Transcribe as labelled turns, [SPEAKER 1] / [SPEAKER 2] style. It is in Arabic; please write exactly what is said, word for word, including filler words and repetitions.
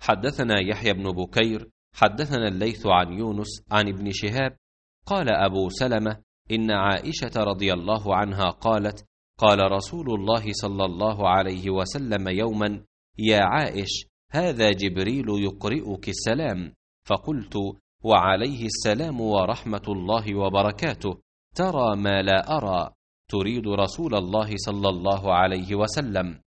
[SPEAKER 1] حدثنا يحيى بن بكير حدثنا الليث عن يونس عن ابن شهاب قال أبو سلمة إن عائشة رضي الله عنها قالت قال رسول الله صلى الله عليه وسلم يوما يا عائش هذا جبريل يقرئك السلام، فقلت وعليه السلام ورحمة الله وبركاته، ترى ما لا أرى، تريد رسول الله صلى الله عليه وسلم.